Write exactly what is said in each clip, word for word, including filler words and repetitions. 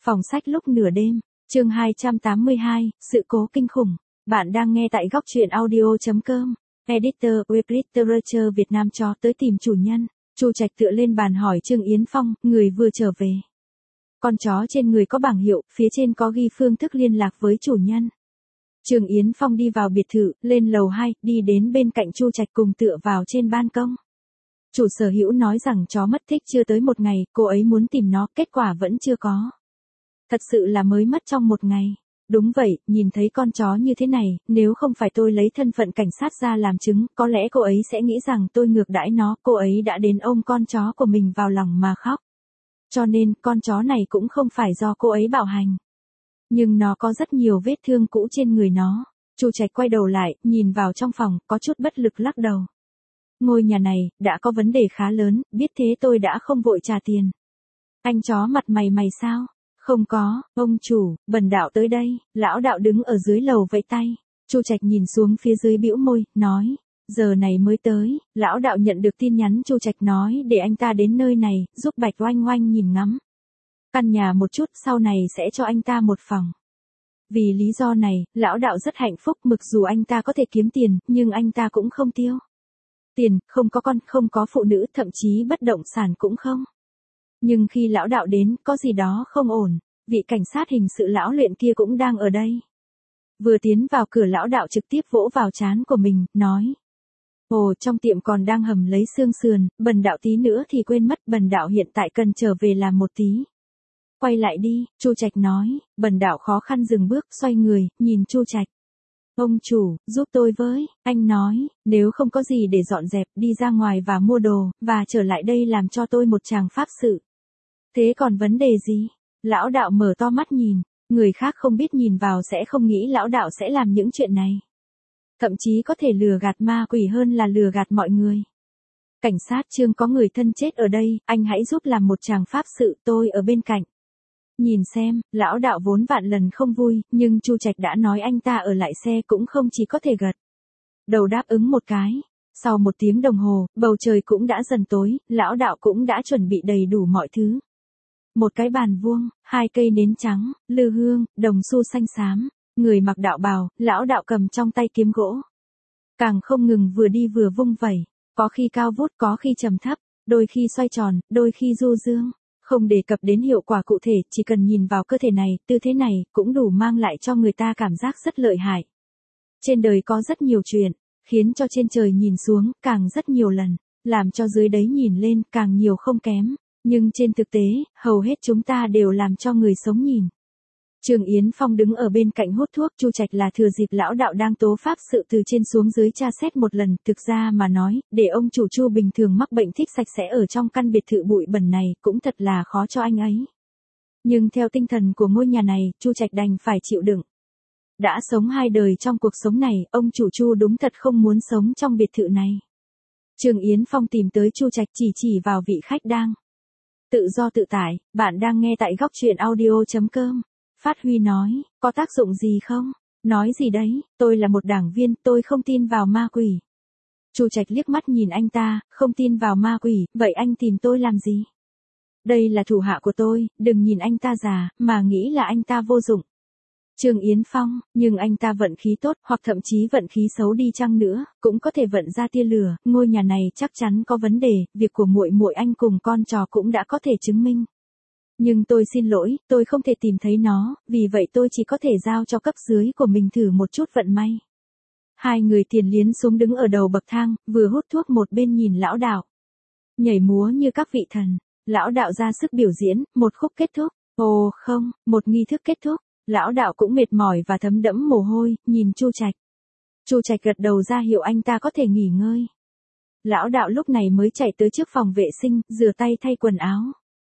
Phòng sách lúc nửa đêm, chương hai trăm tám mươi hai, sự cố kinh khủng. Bạn đang nghe tại góc truyện audio chấm com. Editor, Web Literature Việt Nam cho tới tìm chủ nhân. Chu Trạch tựa lên bàn hỏi Trương Yến Phong, người vừa trở về. Con chó trên người có bảng hiệu, phía trên có ghi phương thức liên lạc với chủ nhân. Trương Yến Phong đi vào biệt thự, lên lầu hai, đi đến bên cạnh Chu Trạch cùng tựa vào trên ban công. Chủ sở hữu nói rằng chó mất tích chưa tới một ngày, cô ấy muốn tìm nó, kết quả vẫn chưa có. Thật sự là mới mất trong một ngày. Đúng vậy, nhìn thấy con chó như thế này, nếu không phải tôi lấy thân phận cảnh sát ra làm chứng, có lẽ cô ấy sẽ nghĩ rằng tôi ngược đãi nó, cô ấy đã đến ôm con chó của mình vào lòng mà khóc. Cho nên, con chó này cũng không phải do cô ấy bạo hành. Nhưng nó có rất nhiều vết thương cũ trên người nó. Chu Trạch quay đầu lại, nhìn vào trong phòng, có chút bất lực lắc đầu. Ngôi nhà này, đã có vấn đề khá lớn, biết thế tôi đã không vội trả tiền. Anh chó mặt mày mày sao? Không có, ông chủ, bần đạo tới đây, lão đạo đứng ở dưới lầu vẫy tay. Chu Trạch nhìn xuống phía dưới bĩu môi, nói, giờ này mới tới, lão đạo nhận được tin nhắn. Chu Trạch nói để anh ta đến nơi này, giúp Bạch Oanh Oanh nhìn ngắm căn nhà một chút, sau này sẽ cho anh ta một phòng. Vì lý do này, lão đạo rất hạnh phúc, mặc dù anh ta có thể kiếm tiền, nhưng anh ta cũng không tiêu tiền, không có con, không có phụ nữ, thậm chí bất động sản cũng không. Nhưng khi lão đạo đến, có gì đó không ổn, vị cảnh sát hình sự lão luyện kia cũng đang ở đây. Vừa tiến vào cửa lão đạo trực tiếp vỗ vào trán của mình, nói. Ồ, trong tiệm còn đang hầm lấy xương sườn, bần đạo tí nữa thì quên mất, bần đạo hiện tại cần trở về làm một tí. Quay lại đi, Chu Trạch nói, bần đạo khó khăn dừng bước, xoay người, nhìn Chu Trạch. Ông chủ, giúp tôi với, anh nói, nếu không có gì để dọn dẹp, đi ra ngoài và mua đồ, và trở lại đây làm cho tôi một tràng pháp sự. Thế còn vấn đề gì? Lão đạo mở to mắt nhìn, người khác không biết nhìn vào sẽ không nghĩ lão đạo sẽ làm những chuyện này. Thậm chí có thể lừa gạt ma quỷ hơn là lừa gạt mọi người. Cảnh sát Trương, có người thân chết ở đây, anh hãy giúp làm một tràng pháp sự, tôi ở bên cạnh. Nhìn xem, lão đạo vốn vạn lần không vui, nhưng Chu Trạch đã nói anh ta ở lại xe cũng không chỉ có thể gật đầu đáp ứng một cái. Sau một tiếng đồng hồ, bầu trời cũng đã dần tối, lão đạo cũng đã chuẩn bị đầy đủ mọi thứ. Một cái bàn vuông, hai cây nến trắng, lư hương, đồng xu xanh xám, người mặc đạo bào, lão đạo cầm trong tay kiếm gỗ. Càng không ngừng vừa đi vừa vung vẩy, có khi cao vút, có khi trầm thấp, đôi khi xoay tròn, đôi khi du dương. Không đề cập đến hiệu quả cụ thể, chỉ cần nhìn vào cơ thể này, tư thế này, cũng đủ mang lại cho người ta cảm giác rất lợi hại. Trên đời có rất nhiều chuyện, khiến cho trên trời nhìn xuống, càng rất nhiều lần, làm cho dưới đấy nhìn lên, càng nhiều không kém. Nhưng trên thực tế, hầu hết chúng ta đều làm cho người sống nhìn. Trương Yến Phong đứng ở bên cạnh hút thuốc. Chu Trạch là thừa dịp lão đạo đang tố pháp sự từ trên xuống dưới tra xét một lần. Thực ra mà nói, để ông chủ Chu bình thường mắc bệnh thích sạch sẽ ở trong căn biệt thự bụi bẩn này cũng thật là khó cho anh ấy. Nhưng theo tinh thần của ngôi nhà này, Chu Trạch đành phải chịu đựng. Đã sống hai đời trong cuộc sống này, ông chủ Chu đúng thật không muốn sống trong biệt thự này. Trương Yến Phong tìm tới Chu Trạch, chỉ chỉ vào vị khách đang tự do tự tại. Bạn đang nghe tại góc truyện audio chấm com. Phát Huy nói, có tác dụng gì không? Nói gì đấy, tôi là một đảng viên, tôi không tin vào ma quỷ. Chu Trạch liếc mắt nhìn anh ta, không tin vào ma quỷ, vậy anh tìm tôi làm gì? Đây là thủ hạ của tôi, đừng nhìn anh ta già, mà nghĩ là anh ta vô dụng. Trương Yến Phong, nhưng anh ta vận khí tốt, hoặc thậm chí vận khí xấu đi chăng nữa, cũng có thể vận ra tia lửa, ngôi nhà này chắc chắn có vấn đề, việc của muội muội anh cùng con trò cũng đã có thể chứng minh. Nhưng tôi xin lỗi, tôi không thể tìm thấy nó, vì vậy tôi chỉ có thể giao cho cấp dưới của mình thử một chút vận may. Hai người tiền liến xuống đứng ở đầu bậc thang, vừa hút thuốc một bên nhìn lão đạo nhảy múa như các vị thần. Lão đạo ra sức biểu diễn, một khúc kết thúc. Ồ không, một nghi thức kết thúc. Lão đạo cũng mệt mỏi và thấm đẫm mồ hôi, nhìn Chu Trạch. Chu Trạch gật đầu ra hiệu anh ta có thể nghỉ ngơi. Lão đạo lúc này mới chạy tới trước phòng vệ sinh, rửa tay thay quần áo.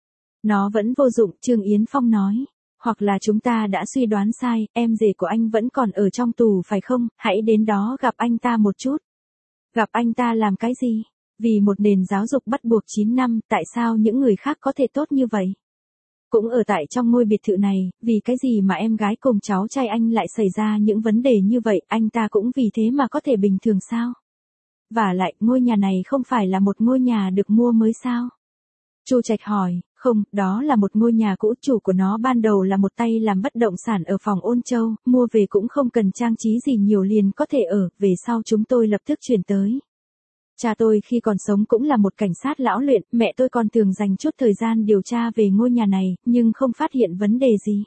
Nó vẫn vô dụng, Trương Yến Phong nói. Hoặc là chúng ta đã suy đoán sai, em rể của anh vẫn còn ở trong tù phải không, hãy đến đó gặp anh ta một chút. Gặp anh ta làm cái gì? Vì một nền giáo dục bắt buộc chín năm, tại sao những người khác có thể tốt như vậy? Cũng ở tại trong ngôi biệt thự này, vì cái gì mà em gái cùng cháu trai anh lại xảy ra những vấn đề như vậy, anh ta cũng vì thế mà có thể bình thường sao? Và lại, ngôi nhà này không phải là một ngôi nhà được mua mới sao? Chu Trạch hỏi, Không, đó là một ngôi nhà cũ, chủ của nó ban đầu là một tay làm bất động sản ở phòng Ôn Châu, mua về cũng không cần trang trí gì nhiều liền có thể ở, về sau chúng tôi lập tức chuyển tới. Cha tôi khi còn sống cũng là một cảnh sát lão luyện, mẹ tôi còn thường dành chút thời gian điều tra về ngôi nhà này, nhưng không phát hiện vấn đề gì.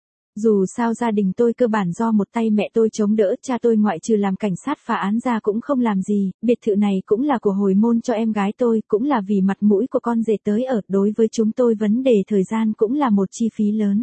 Dù sao gia đình tôi cơ bản do một tay mẹ tôi chống đỡ, cha tôi ngoại trừ làm cảnh sát phá án ra cũng không làm gì, biệt thự này cũng là của hồi môn cho em gái tôi, cũng là vì mặt mũi của con rể tới ở, đối với chúng tôi vấn đề thời gian cũng là một chi phí lớn.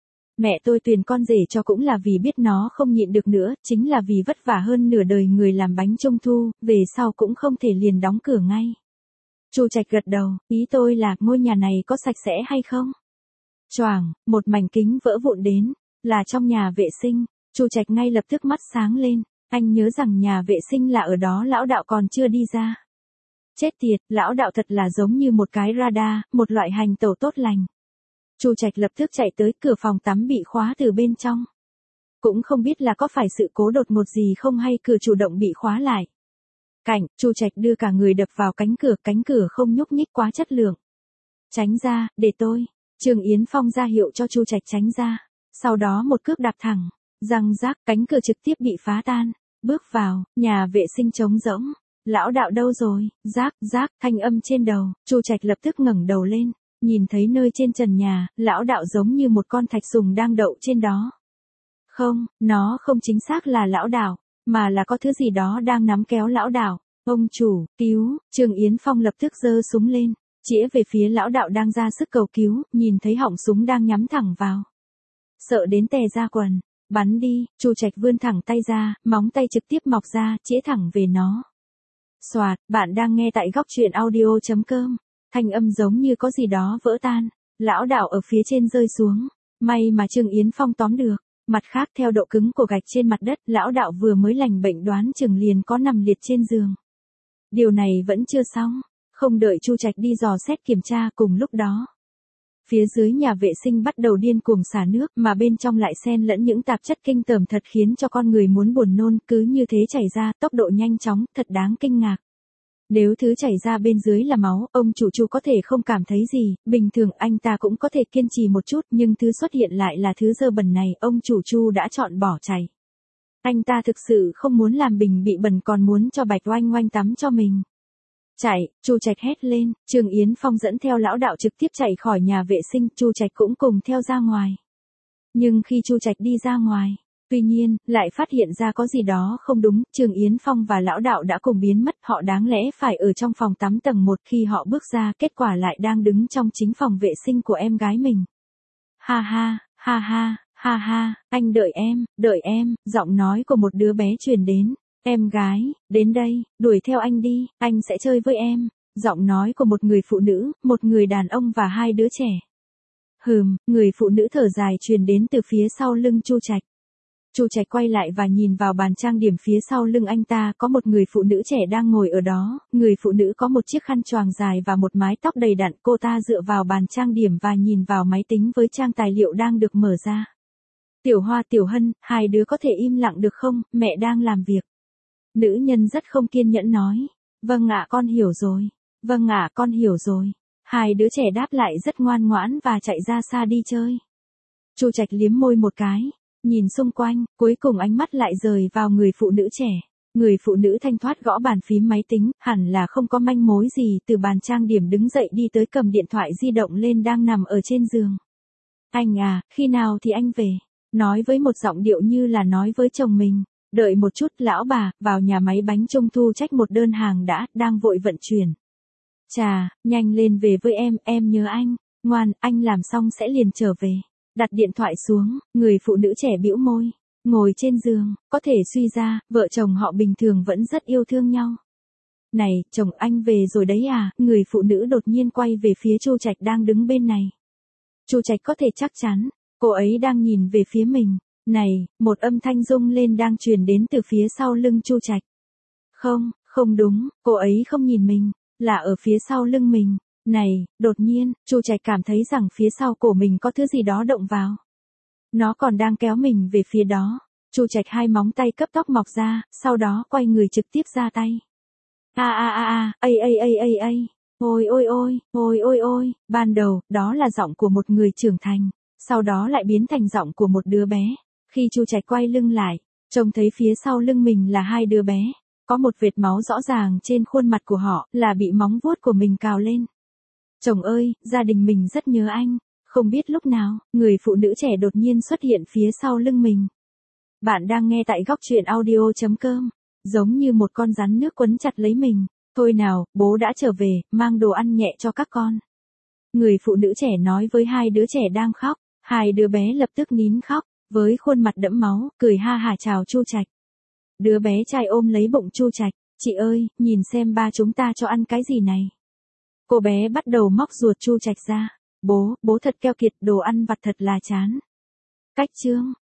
Mẹ tôi tuyển con rể cho cũng là vì biết nó không nhịn được nữa, chính là vì vất vả hơn nửa đời người làm bánh trung thu, về sau cũng không thể liền đóng cửa ngay. Chu Trạch gật đầu, ý tôi là ngôi nhà này có sạch sẽ hay không? Choàng, một mảnh kính vỡ vụn đến, là trong nhà vệ sinh, Chu Trạch ngay lập tức mắt sáng lên, anh nhớ rằng nhà vệ sinh là ở đó lão đạo còn chưa đi ra. Chết tiệt, lão đạo thật là giống như một cái radar, một loại hành tẩu tốt lành. Chu Trạch lập tức chạy tới, cửa phòng tắm bị khóa từ bên trong. Cũng không biết là có phải sự cố đột ngột gì không hay cửa chủ động bị khóa lại. Cảnh, Chu Trạch đưa cả người đập vào cánh cửa, cánh cửa không nhúc nhích quá chất lượng. Tránh ra, để tôi. Trương Yến Phong ra hiệu cho Chu Trạch tránh ra. Sau đó một cước đạp thẳng, răng rác, cánh cửa trực tiếp bị phá tan. Bước vào, nhà vệ sinh trống rỗng. Lão đạo đâu rồi? Rác, rác, thanh âm trên đầu. Chu Trạch lập tức ngẩng đầu lên, nhìn thấy nơi trên trần nhà, lão đạo giống như một con thạch sùng đang đậu trên đó. Không, nó không chính xác là lão đạo, mà là có thứ gì đó đang nắm kéo lão đạo. Ông chủ, cứu, Trương Yến Phong lập tức giơ súng lên, chĩa về phía lão đạo đang ra sức cầu cứu, nhìn thấy họng súng đang nhắm thẳng vào. Sợ đến tè ra quần, bắn đi, Chu Trạch vươn thẳng tay ra, móng tay trực tiếp mọc ra, chĩa thẳng về nó. Soạt, bạn đang nghe tại góc truyện audio chấm com. Thanh âm giống như có gì đó vỡ tan, lão đạo ở phía trên rơi xuống, may mà Trương Yến Phong tóm được. Mặt khác theo độ cứng của gạch trên mặt đất, lão đạo vừa mới lành bệnh đoán chừng liền có nằm liệt trên giường. Điều này vẫn chưa xong, không đợi Chu Trạch đi dò xét kiểm tra, cùng lúc đó. Phía dưới nhà vệ sinh bắt đầu điên cuồng xả nước, mà bên trong lại xen lẫn những tạp chất kinh tởm thật khiến cho con người muốn buồn nôn, cứ như thế chảy ra, tốc độ nhanh chóng, thật đáng kinh ngạc. Nếu thứ chảy ra bên dưới là máu, ông chủ Chu có thể không cảm thấy gì, bình thường anh ta cũng có thể kiên trì một chút, nhưng thứ xuất hiện lại là thứ dơ bẩn này, ông chủ Chu đã chọn bỏ chạy. Anh ta thực sự không muốn làm bình bị bẩn, còn muốn cho Bạch Oanh Oanh tắm cho mình. Chạy, Chu Trạch hét lên, Trương Yến Phong dẫn theo lão đạo trực tiếp chạy khỏi nhà vệ sinh, Chu Trạch cũng cùng theo ra ngoài. Nhưng khi Chu Trạch đi ra ngoài, tuy nhiên, lại phát hiện ra có gì đó không đúng, Trương Yến Phong và lão đạo đã cùng biến mất, họ đáng lẽ phải ở trong phòng tắm tầng một, khi họ bước ra, kết quả lại đang đứng trong chính phòng vệ sinh của em gái mình. Ha ha, ha ha, ha ha, anh đợi em, đợi em, giọng nói của một đứa bé truyền đến. Em gái, đến đây, đuổi theo anh đi, anh sẽ chơi với em. Giọng nói của một người phụ nữ, một người đàn ông và hai đứa trẻ. Hừm, người phụ nữ thở dài truyền đến từ phía sau lưng Chu Trạch. Chu Trạch quay lại và nhìn vào bàn trang điểm phía sau lưng anh ta, có một người phụ nữ trẻ đang ngồi ở đó, người phụ nữ có một chiếc khăn choàng dài và một mái tóc đầy đặn, cô ta dựa vào bàn trang điểm và nhìn vào máy tính với trang tài liệu đang được mở ra. Tiểu Hoa, Tiểu Hân, hai đứa có thể im lặng được không, mẹ đang làm việc. Nữ nhân rất không kiên nhẫn nói. Vâng ạ, con hiểu rồi. Vâng ạ, con hiểu rồi. Hai đứa trẻ đáp lại rất ngoan ngoãn và chạy ra xa đi chơi. Chu Trạch liếm môi một cái, nhìn xung quanh, cuối cùng ánh mắt lại rời vào người phụ nữ trẻ. Người phụ nữ thanh thoát gõ bàn phím máy tính, hẳn là không có manh mối gì, từ bàn trang điểm đứng dậy đi tới cầm điện thoại di động lên đang nằm ở trên giường. Anh à, khi nào thì anh về? Nói với một giọng điệu như là nói với chồng mình. Đợi một chút, lão bà, vào nhà máy bánh trung thu trách một đơn hàng đã, đang vội vận chuyển. Chà, nhanh lên về với em, em nhớ anh. Ngoan, anh làm xong sẽ liền trở về. Đặt điện thoại xuống, người phụ nữ trẻ bĩu môi, ngồi trên giường, có thể suy ra, vợ chồng họ bình thường vẫn rất yêu thương nhau. Này, chồng anh về rồi đấy à? Người phụ nữ đột nhiên quay về phía Chu Trạch đang đứng bên này. Chu Trạch có thể chắc chắn, cô ấy đang nhìn về phía mình. Này, một âm thanh rung lên đang truyền đến từ phía sau lưng Chu Trạch. Không, không đúng, cô ấy không nhìn mình, là ở phía sau lưng mình. Này, đột nhiên, Chu Trạch cảm thấy rằng phía sau cổ mình có thứ gì đó động vào. Nó còn đang kéo mình về phía đó. Chu Trạch hai móng tay cấp tốc mọc ra, sau đó quay người trực tiếp ra tay. A a a a, a a a a. Ôi ôi ôi, ôi ôi ôi, ban đầu, đó là giọng của một người trưởng thành, sau đó lại biến thành giọng của một đứa bé. Khi Chu Trạch quay lưng lại, trông thấy phía sau lưng mình là hai đứa bé, có một vệt máu rõ ràng trên khuôn mặt của họ, là bị móng vuốt của mình cào lên. Chồng ơi, gia đình mình rất nhớ anh. Không biết lúc nào, người phụ nữ trẻ đột nhiên xuất hiện phía sau lưng mình. Bạn đang nghe tại góc truyện audio.com, giống như một con rắn nước quấn chặt lấy mình. Thôi nào, bố đã trở về, mang đồ ăn nhẹ cho các con. Người phụ nữ trẻ nói với hai đứa trẻ đang khóc, hai đứa bé lập tức nín khóc, với khuôn mặt đẫm máu, cười ha hả chào Chu Trạch. Đứa bé trai ôm lấy bụng Chu Trạch, chị ơi, nhìn xem ba chúng ta cho ăn cái gì này. Cô bé bắt đầu móc ruột Chu Trạch ra. Bố, bố thật keo kiệt, đồ ăn vặt thật là chán. Cách chương